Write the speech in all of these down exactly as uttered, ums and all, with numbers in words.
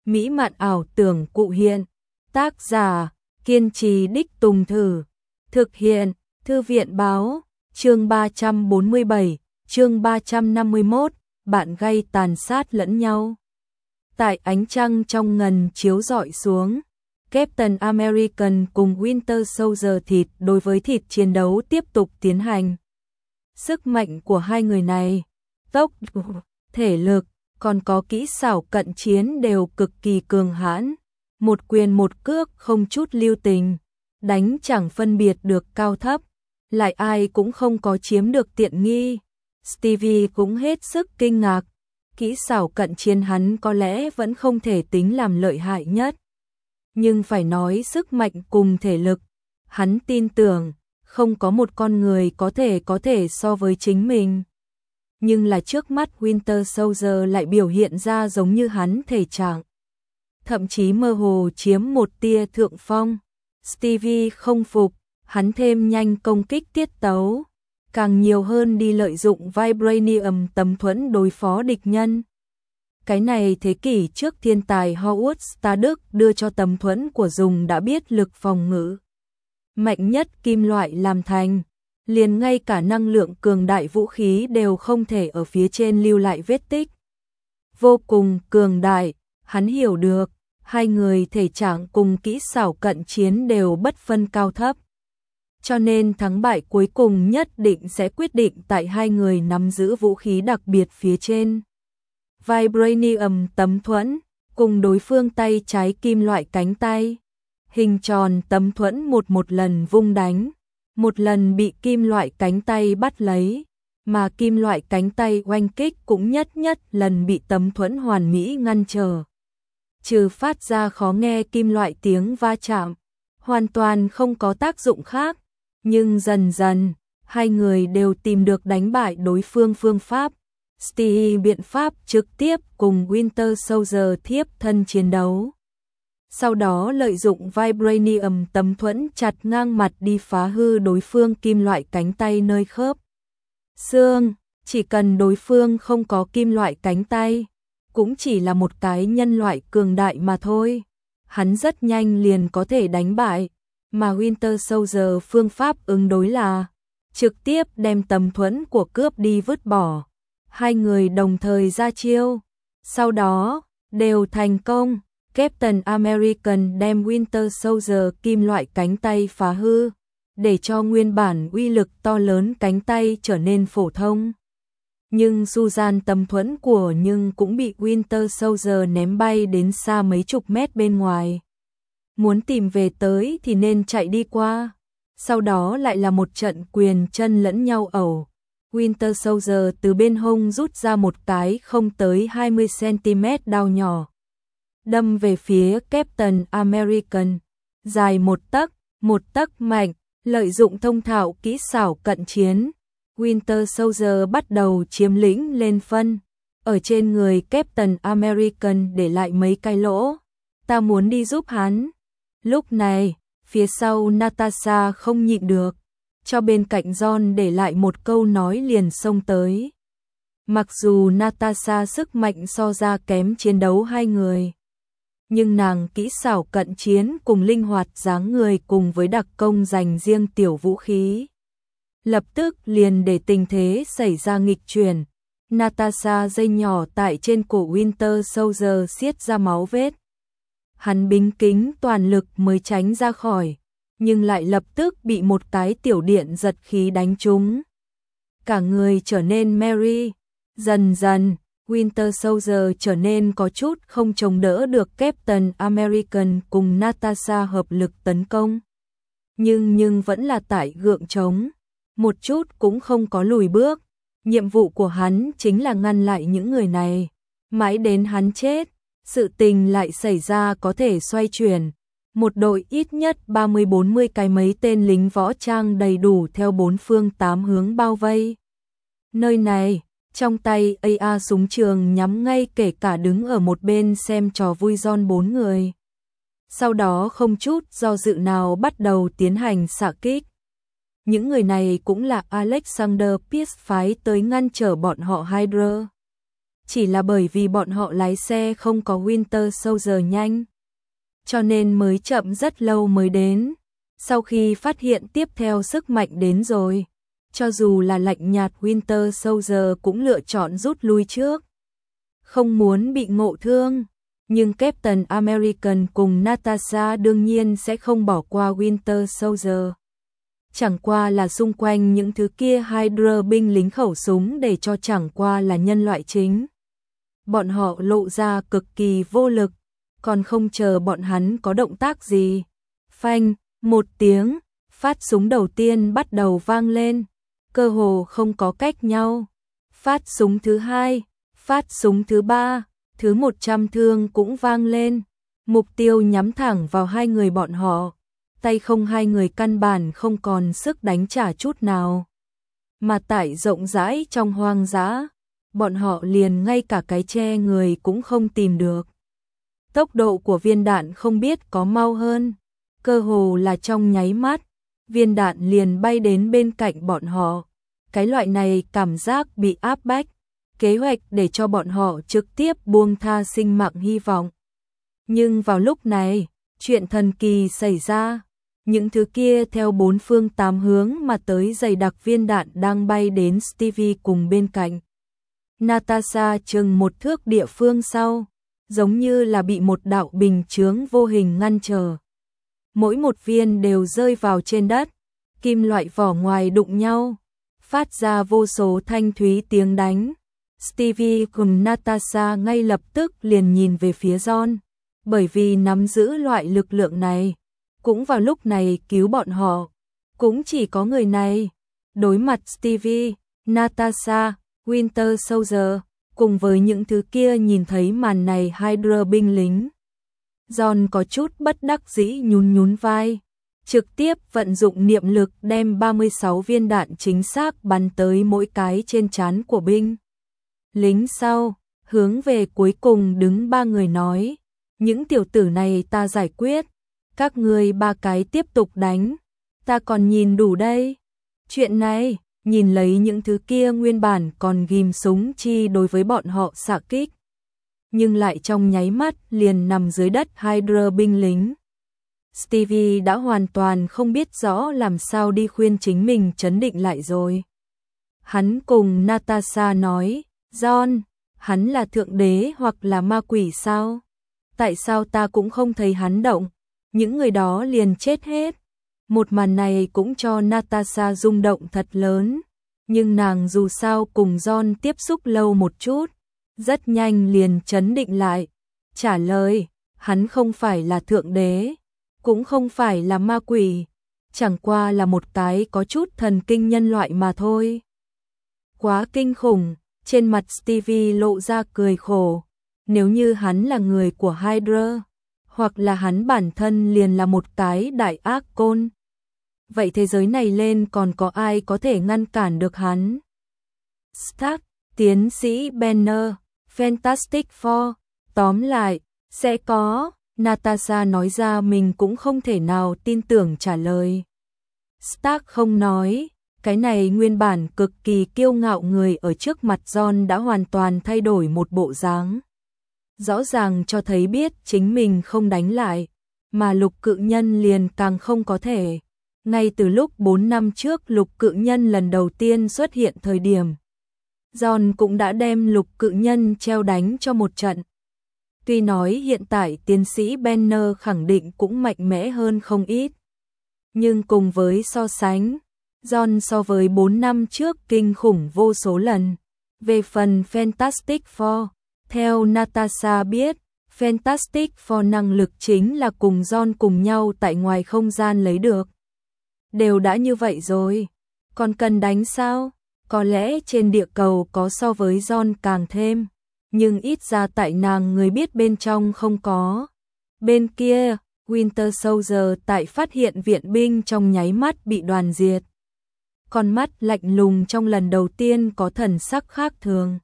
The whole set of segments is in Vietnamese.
mỹ mạn ảo tưởng cụ hiện. Tác giả, kiên trì đích tùng thử. Thực hiện, Thư viện báo, chương ba trăm bốn mươi bảy, chương ba trăm năm mươi mốt, bạn gay tàn sát lẫn nhau. Tại ánh trăng trong ngần chiếu rọi xuống, Captain American cùng Winter Soldier thịt đối với thịt chiến đấu tiếp tục tiến hành. Sức mạnh của hai người này, tốc độ, thể lực, còn có kỹ xảo cận chiến đều cực kỳ cường hãn. Một quyền một cước không chút lưu tình, đánh chẳng phân biệt được cao thấp, lại ai cũng không có chiếm được tiện nghi. Stevie cũng hết sức kinh ngạc, kỹ xảo cận chiến hắn có lẽ vẫn không thể tính làm lợi hại nhất. Nhưng phải nói sức mạnh cùng thể lực, hắn tin tưởng, không có một con người có thể có thể so với chính mình. Nhưng là trước mắt Winter Soldier lại biểu hiện ra giống như hắn thể trạng. Thậm chí mơ hồ chiếm một tia thượng phong. Stevie không phục, hắn thêm nhanh công kích tiết tấu, càng nhiều hơn đi lợi dụng Vibranium tấm thuẫn đối phó địch nhân. Cái này thế kỷ trước thiên tài Howard Stark đưa cho tấm thuẫn của dùng đã biết lực phòng ngự mạnh nhất kim loại làm thành, liền ngay cả năng lượng cường đại vũ khí đều không thể ở phía trên lưu lại vết tích. Vô cùng cường đại, hắn hiểu được, hai người thể trạng cùng kỹ xảo cận chiến đều bất phân cao thấp. Cho nên thắng bại cuối cùng nhất định sẽ quyết định tại hai người nắm giữ vũ khí đặc biệt phía trên. Vibranium tấm thuẫn, cùng đối phương tay trái kim loại cánh tay. Hình tròn tấm thuẫn một một lần vung đánh, một lần bị kim loại cánh tay bắt lấy, mà kim loại cánh tay oanh kích cũng nhất nhất lần bị tấm thuẫn hoàn mỹ ngăn trở. Trừ phát ra khó nghe kim loại tiếng va chạm, hoàn toàn không có tác dụng khác, nhưng dần dần, hai người đều tìm được đánh bại đối phương phương pháp. Stevie biện pháp trực tiếp cùng Winter Soldier thiếp thân chiến đấu. Sau đó lợi dụng Vibranium tấm thuẫn chặt ngang mặt đi phá hư đối phương kim loại cánh tay nơi khớp xương, chỉ cần đối phương không có kim loại cánh tay, cũng chỉ là một cái nhân loại cường đại mà thôi. Hắn rất nhanh liền có thể đánh bại, mà Winter Soldier phương pháp ứng đối là trực tiếp đem tấm thuẫn của cướp đi vứt bỏ. Hai người đồng thời ra chiêu, sau đó đều thành công. Captain American đem Winter Soldier kim loại cánh tay phá hư, để cho nguyên bản uy lực to lớn cánh tay trở nên phổ thông. Nhưng Susan tấm thuẫn của nhưng cũng bị Winter Soldier ném bay đến xa mấy chục mét bên ngoài. Muốn tìm về tới thì nên chạy đi qua. Sau đó lại là một trận quyền chân lẫn nhau ẩu. Winter Soldier từ bên hông rút ra một cái không tới hai mươi xăng-ti-mét đao nhỏ, đâm về phía Captain American, dài một tấc, một tấc mạnh, lợi dụng thông thạo kỹ xảo cận chiến. Winter Soldier bắt đầu chiếm lĩnh lên phân, ở trên người Captain American để lại mấy cái lỗ. Ta muốn đi giúp hắn. Lúc này, phía sau Natasha không nhịn được, cho bên cạnh John để lại một câu nói liền xông tới. Mặc dù Natasha sức mạnh so ra kém chiến đấu hai người, nhưng nàng kỹ xảo cận chiến cùng linh hoạt dáng người cùng với đặc công dành riêng tiểu vũ khí, lập tức liền để tình thế xảy ra nghịch chuyển. Natasha dây nhỏ tại trên cổ Winter Soldier xiết ra máu vết. Hắn bính kính toàn lực mới tránh ra khỏi, nhưng lại lập tức bị một cái tiểu điện giật khí đánh trúng. Cả người trở nên merry, dần dần, Winter Soldier trở nên có chút không chống đỡ được Captain American cùng Natasha hợp lực tấn công. Nhưng nhưng vẫn là tại gượng trống, một chút cũng không có lùi bước. Nhiệm vụ của hắn chính là ngăn lại những người này. Mãi đến hắn chết, sự tình lại xảy ra có thể xoay chuyển. Một đội ít nhất ba mươi bốn mươi cái mấy tên lính võ trang đầy đủ theo bốn phương tám hướng bao vây nơi này, trong tay a a súng trường nhắm ngay kể cả đứng ở một bên xem trò vui John bốn người. Sau đó không chút do dự nào bắt đầu tiến hành xạ kích. Những người này cũng là Alexander Pierce phái tới ngăn trở bọn họ Hydra. chỉ là bởi vì bọn họ lái xe không có Winter Soldier nhanh, cho nên mới chậm rất lâu mới đến. Sau khi phát hiện tiếp theo sức mạnh đến rồi, cho dù là lạnh nhạt Winter Soldier cũng lựa chọn rút lui trước, không muốn bị ngộ thương. Nhưng Captain American cùng Natasha đương nhiên sẽ không bỏ qua Winter Soldier. Chẳng qua là xung quanh những thứ kia Hydra binh lính khẩu súng để cho chẳng qua là nhân loại chính. Bọn họ lộ ra cực kỳ vô lực, còn không chờ bọn hắn có động tác gì. Phanh, một tiếng, phát súng đầu tiên bắt đầu vang lên, cơ hồ không có cách nhau. Phát súng thứ hai, phát súng thứ ba, thứ một trăm thương cũng vang lên, mục tiêu nhắm thẳng vào hai người bọn họ. Tay không hai người căn bản không còn sức đánh trả chút nào. Mà tại rộng rãi trong hoang dã, bọn họ liền ngay cả cái che người cũng không tìm được. Tốc độ của viên đạn không biết có mau hơn, cơ hồ là trong nháy mắt, viên đạn liền bay đến bên cạnh bọn họ. Cái loại này cảm giác bị áp bách, kế hoạch để cho bọn họ trực tiếp buông tha sinh mạng hy vọng. Nhưng vào lúc này, chuyện thần kỳ xảy ra. Những thứ kia theo bốn phương tám hướng mà tới dày đặc viên đạn đang bay đến Stevie cùng bên cạnh. Natasha chừng một thước địa phương sau, giống như là bị một đạo bình chướng vô hình ngăn trở. Mỗi một viên đều rơi vào trên đất, kim loại vỏ ngoài đụng nhau, phát ra vô số thanh thúy tiếng đánh. Stevie cùng Natasha ngay lập tức liền nhìn về phía John, bởi vì nắm giữ loại lực lượng này. Cũng vào lúc này cứu bọn họ, cũng chỉ có người này. Đối mặt Stevie, Natasha, Winter Soldier, cùng với những thứ kia nhìn thấy màn này Hydra binh lính. John có chút bất đắc dĩ nhún nhún vai, trực tiếp vận dụng niệm lực đem ba mươi sáu viên đạn chính xác bắn tới mỗi cái trên trán của binh lính sau, hướng về cuối cùng đứng ba người nói, những tiểu tử này ta giải quyết. Các ngươi ba cái tiếp tục đánh, ta còn nhìn đủ đây. Chuyện này, nhìn lấy những thứ kia nguyên bản còn ghim súng chi đối với bọn họ xạ kích, nhưng lại trong nháy mắt liền nằm dưới đất Hydra binh lính. Stevie đã hoàn toàn không biết rõ làm sao đi khuyên chính mình trấn định lại rồi. Hắn cùng Natasha nói, John, hắn là thượng đế hoặc là ma quỷ sao? Tại sao ta cũng không thấy hắn động? Những người đó liền chết hết. Một màn này cũng cho Natasha rung động thật lớn, nhưng nàng dù sao cùng John tiếp xúc lâu một chút, rất nhanh liền trấn định lại, trả lời, hắn không phải là thượng đế, cũng không phải là ma quỷ, chẳng qua là một cái có chút thần kinh nhân loại mà thôi. Quá kinh khủng, trên mặt Stevie lộ ra cười khổ, nếu như hắn là người của Hydra, hoặc là hắn bản thân liền là một cái đại ác côn, vậy thế giới này lên còn có ai có thể ngăn cản được hắn? Stark, tiến sĩ Banner, Fantastic Four, tóm lại, sẽ có, Natasha nói ra mình cũng không thể nào tin tưởng trả lời. Stark không nói, cái này nguyên bản cực kỳ kiêu ngạo người ở trước mặt John đã hoàn toàn thay đổi một bộ dáng. Rõ ràng cho thấy biết chính mình không đánh lại, mà lục cự nhân liền càng không có thể. Ngay từ lúc bốn năm trước lục cự nhân lần đầu tiên xuất hiện thời điểm, John cũng đã đem lục cự nhân treo đánh cho một trận. Tuy nói hiện tại tiến sĩ Banner khẳng định cũng mạnh mẽ hơn không ít, nhưng cùng với so sánh, John so với bốn năm trước kinh khủng vô số lần. Về phần Fantastic Four, theo Natasha biết, Fantastic Four năng lực chính là cùng John cùng nhau tại ngoài không gian lấy được. Đều đã như vậy rồi, còn cần đánh sao? Có lẽ trên địa cầu có so với John càng thêm, nhưng ít ra tại nàng người biết bên trong không có. Bên kia, Winter Soldier tại phát hiện viện binh trong nháy mắt bị đoàn diệt. Con mắt lạnh lùng trong lần đầu tiên có thần sắc khác thường.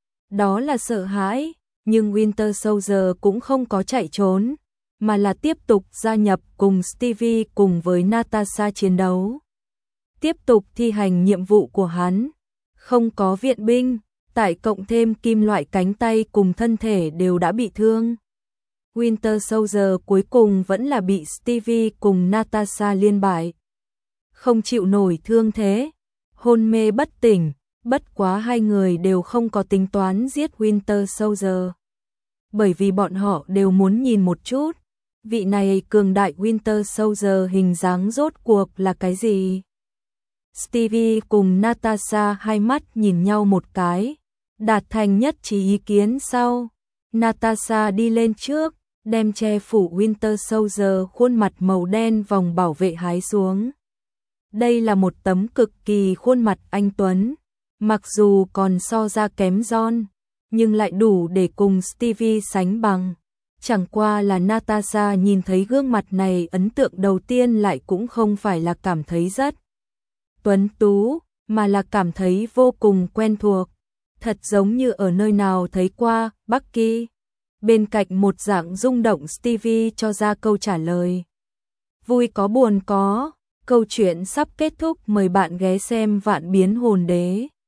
Đó là sợ hãi, nhưng Winter Soldier cũng không có chạy trốn, mà là tiếp tục gia nhập cùng Stevie cùng với Natasha chiến đấu. Tiếp tục thi hành nhiệm vụ của hắn. Không có viện binh, tại cộng thêm kim loại cánh tay cùng thân thể đều đã bị thương. Winter Soldier cuối cùng vẫn là bị Stevie cùng Natasha liên bại. Không chịu nổi thương thế, hôn mê bất tỉnh, bất quá hai người đều không có tính toán giết Winter Soldier. Bởi vì bọn họ đều muốn nhìn một chút, vị này cường đại Winter Soldier hình dáng rốt cuộc là cái gì? Stevie cùng Natasha hai mắt nhìn nhau một cái, đạt thành nhất trí ý kiến sau. Natasha đi lên trước, đem che phủ Winter Soldier khuôn mặt màu đen vòng bảo vệ hái xuống. Đây là một tấm cực kỳ khuôn mặt anh tuấn, mặc dù còn so ra kém John, nhưng lại đủ để cùng Stevie sánh bằng. Chẳng qua là Natasha nhìn thấy gương mặt này, ấn tượng đầu tiên lại cũng không phải là cảm thấy rất tuấn tú, mà là cảm thấy vô cùng quen thuộc. Thật giống như ở nơi nào thấy qua. Bucky. Bên cạnh một dạng rung động Stevie cho ra câu trả lời. Vui có buồn có, câu chuyện sắp kết thúc, mời bạn ghé xem Vạn Biến Hồn Đế.